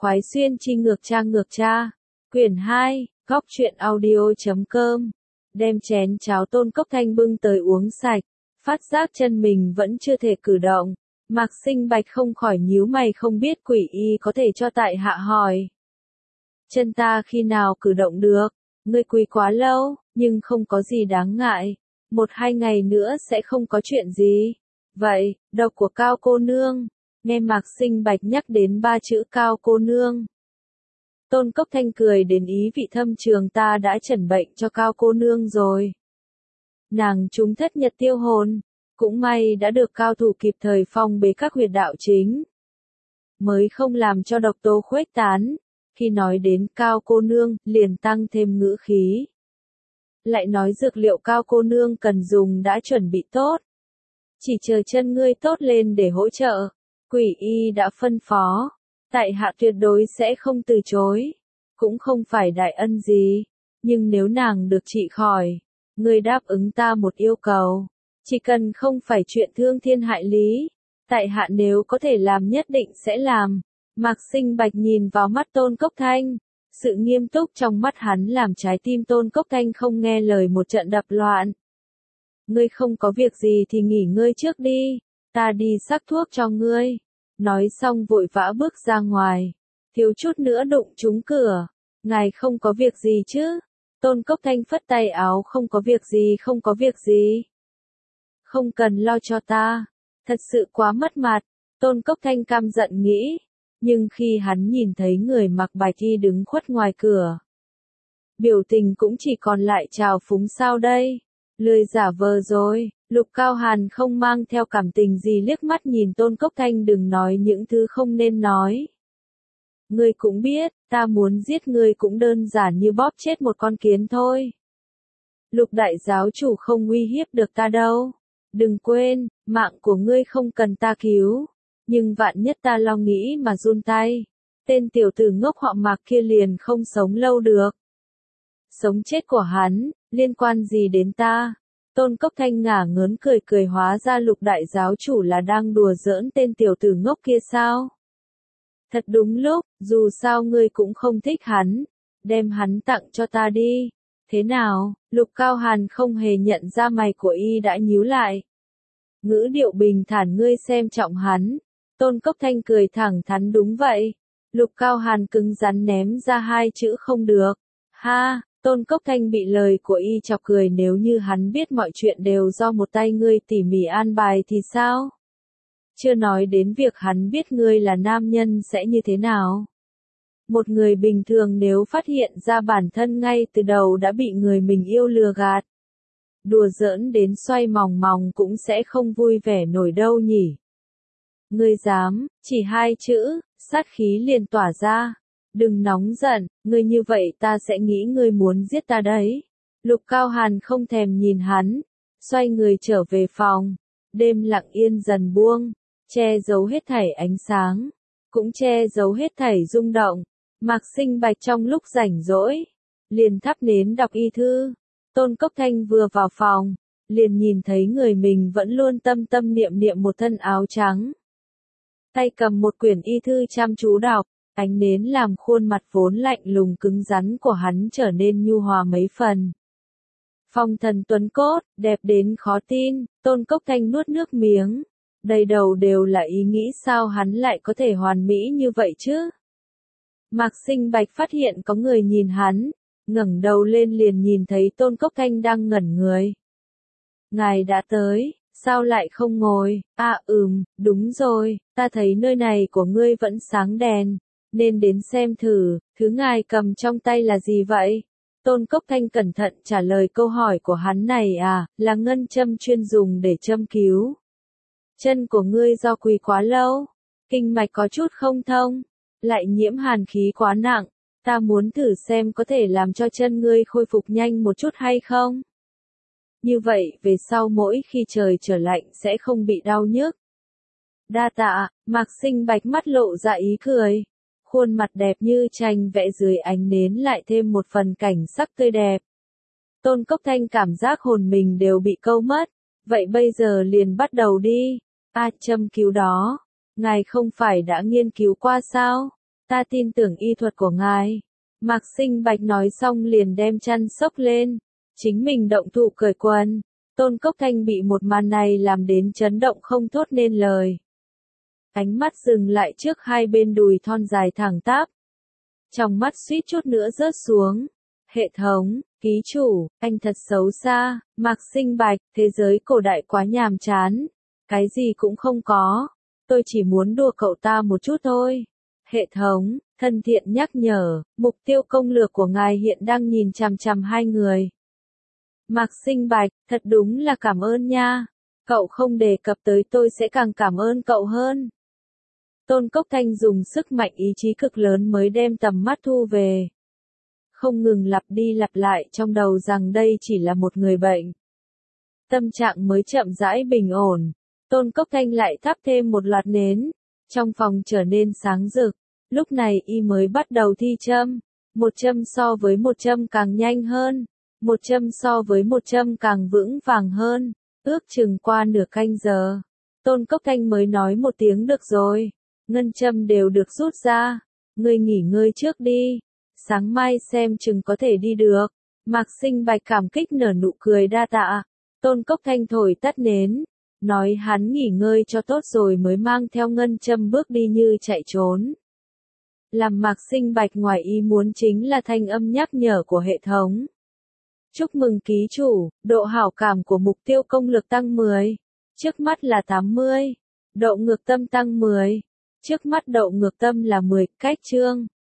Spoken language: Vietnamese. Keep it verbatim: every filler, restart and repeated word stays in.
khoái xuyên chi ngược cha ngược cha. Quyển hai, góc truyện audio chấm com. Đem chén cháo Tôn Cốc Thanh bưng tới uống sạch, phát giác chân mình vẫn chưa thể cử động. Mạc Sinh Bạch không khỏi nhíu mày, không biết Quỷ Y có thể cho tại hạ hỏi. Chân ta khi nào cử động được? Ngươi quỳ quá lâu, nhưng không có gì đáng ngại. Một hai ngày nữa sẽ không có chuyện gì. Vậy, độc của Cao cô nương. Nghe Mạc Sinh Bạch nhắc đến ba chữ Cao cô nương. Tôn Cốc Thanh cười đến ý vị thâm trường, ta đã chẩn bệnh cho Cao cô nương rồi. Nàng trúng thất nhật tiêu hồn, cũng may đã được cao thủ kịp thời phong bế các huyệt đạo chính. Mới không làm cho độc tố khuếch tán, khi nói đến Cao cô nương, liền tăng thêm ngữ khí. Lại nói dược liệu Cao cô nương cần dùng đã chuẩn bị tốt. Chỉ chờ chân ngươi tốt lên để hỗ trợ. Quỷ Y đã phân phó. Tại hạ tuyệt đối sẽ không từ chối. Cũng không phải đại ân gì. Nhưng nếu nàng được trị khỏi, ngươi đáp ứng ta một yêu cầu. Chỉ cần không phải chuyện thương thiên hại lý. Tại hạ nếu có thể làm nhất định sẽ làm. Mạc Sinh Bạch nhìn vào mắt Tôn Cốc Thanh. Sự nghiêm túc trong mắt hắn làm trái tim Tôn Cốc Thanh không nghe lời một trận đập loạn. Ngươi không có việc gì thì nghỉ ngơi trước đi. Ta đi sắc thuốc cho ngươi. Nói xong vội vã bước ra ngoài. Thiếu chút nữa đụng trúng cửa. Ngài không có việc gì chứ? Tôn Cốc Thanh phất tay áo, không có việc gì, không có việc gì. Không cần lo cho ta. Thật sự quá mất mặt. Tôn Cốc Thanh căm giận nghĩ. Nhưng khi hắn nhìn thấy người mặc bạch y đứng khuất ngoài cửa, biểu tình cũng chỉ còn lại trào phúng. Sao đây? Lười giả vờ rồi. Lục Cao Hàn không mang theo cảm tình gì liếc mắt nhìn Tôn Cốc Thanh, đừng nói những thứ không nên nói. Ngươi cũng biết, ta muốn giết ngươi cũng đơn giản như bóp chết một con kiến thôi. Lục đại giáo chủ không uy hiếp được ta đâu. Đừng quên, mạng của ngươi không cần ta cứu. Nhưng vạn nhất ta lo nghĩ mà run tay, tên tiểu tử ngốc họ Mạc kia liền không sống lâu được. Sống chết của hắn, liên quan gì đến ta? Tôn Cốc Thanh ngả ngớn cười cười, hóa ra Lục đại giáo chủ là đang đùa giỡn tên tiểu tử ngốc kia sao? Thật đúng lúc, dù sao ngươi cũng không thích hắn, đem hắn tặng cho ta đi. Thế nào? Lục Cao Hàn không hề nhận ra mày của y đã nhíu lại. Ngữ điệu bình thản, ngươi xem trọng hắn. Tôn Cốc Thanh cười thẳng thắn, đúng vậy. Lục Cao Hàn cứng rắn ném ra hai chữ không được. Ha, Tôn Cốc Thanh bị lời của y chọc cười, nếu như hắn biết mọi chuyện đều do một tay ngươi tỉ mỉ an bài thì sao? Chưa nói đến việc hắn biết ngươi là nam nhân sẽ như thế nào. Một người bình thường nếu phát hiện ra bản thân ngay từ đầu đã bị người mình yêu lừa gạt, đùa giỡn đến xoay mòng mòng cũng sẽ không vui vẻ nổi đâu nhỉ. Ngươi dám, chỉ hai chữ, sát khí liền tỏa ra. Đừng nóng giận, ngươi như vậy ta sẽ nghĩ ngươi muốn giết ta đấy. Lục Cao Hàn không thèm nhìn hắn, xoay người trở về phòng. Đêm lặng yên dần buông, che giấu hết thảy ánh sáng, cũng che giấu hết thảy rung động. Mạc Sinh Bạch trong lúc rảnh rỗi, liền thắp nến đọc y thư. Tôn Cốc Thanh vừa vào phòng, liền nhìn thấy người mình vẫn luôn tâm tâm niệm niệm một thân áo trắng. Tay cầm một quyển y thư chăm chú đọc, ánh nến làm khuôn mặt vốn lạnh lùng cứng rắn của hắn trở nên nhu hòa mấy phần. Phong thần tuấn cốt, đẹp đến khó tin. Tôn Cốc Thanh nuốt nước miếng. Đầy đầu đều là ý nghĩ sao hắn lại có thể hoàn mỹ như vậy chứ? Mạc Sinh Bạch phát hiện có người nhìn hắn, ngẩng đầu lên liền nhìn thấy Tôn Cốc Thanh đang ngẩn người. Ngài đã tới, sao lại không ngồi? À ừm, đúng rồi, ta thấy nơi này của ngươi vẫn sáng đèn, nên đến xem thử, thứ ngài cầm trong tay là gì vậy? Tôn Cốc Thanh cẩn thận trả lời câu hỏi của hắn. Này à, là ngân châm chuyên dùng để châm cứu. Chân của ngươi do quỳ quá lâu, kinh mạch có chút không thông, lại nhiễm hàn khí quá nặng, ta muốn thử xem có thể làm cho chân ngươi khôi phục nhanh một chút hay không. Như vậy, về sau mỗi khi trời trở lạnh sẽ không bị đau nhức. Đa tạ. Mạc Sinh Bạch mắt lộ ra ý cười. Khuôn mặt đẹp như tranh vẽ dưới ánh nến lại thêm một phần cảnh sắc tươi đẹp. Tôn Cốc Thanh cảm giác hồn mình đều bị câu mất. Vậy bây giờ liền bắt đầu đi. À, châm cứu đó, ngài không phải đã nghiên cứu qua sao? Ta tin tưởng y thuật của ngài. Mạc Sinh Bạch nói xong liền đem chăn xốc lên. Chính mình động thủ cởi quần. Tôn Cốc Thanh bị một màn này làm đến chấn động không thốt nên lời. Ánh mắt dừng lại trước hai bên đùi thon dài thẳng tắp. Trong mắt suýt chút nữa rớt xuống. Hệ thống, ký chủ, anh thật xấu xa, Mạc Sinh Bạch, thế giới cổ đại quá nhàm chán. Cái gì cũng không có. Tôi chỉ muốn đùa cậu ta một chút thôi. Hệ thống, thân thiện nhắc nhở, mục tiêu công lược của ngài hiện đang nhìn chằm chằm hai người. Mạc Sinh Bạch, thật đúng là cảm ơn nha. Cậu không đề cập tới tôi sẽ càng cảm ơn cậu hơn. Tôn Cốc Thanh dùng sức mạnh ý chí cực lớn mới đem tầm mắt thu về. Không ngừng lặp đi lặp lại trong đầu rằng đây chỉ là một người bệnh. Tâm trạng mới chậm rãi bình ổn. Tôn Cốc Thanh lại thắp thêm một loạt nến. Trong phòng trở nên sáng rực. Lúc này y mới bắt đầu thi châm. Một châm so với một châm càng nhanh hơn. Một châm so với một châm càng vững vàng hơn. Ước chừng qua nửa canh giờ. Tôn Cốc Thanh mới nói một tiếng được rồi. Ngân châm đều được rút ra. Ngươi nghỉ ngơi trước đi. Sáng mai xem chừng có thể đi được. Mạc Sinh Bạch cảm kích nở nụ cười đa tạ. Tôn Cốc Thanh thổi tắt nến. Nói hắn nghỉ ngơi cho tốt rồi mới mang theo ngân châm bước đi như chạy trốn. Làm Mạc Sinh Bạch ngoài ý muốn chính là thanh âm nhắc nhở của hệ thống. Chúc mừng ký chủ, độ hảo cảm của mục tiêu công lực tăng mười. Trước mắt là tám mươi. Độ ngược tâm tăng mười. Trước mắt độ ngược tâm là mười. Cách chương.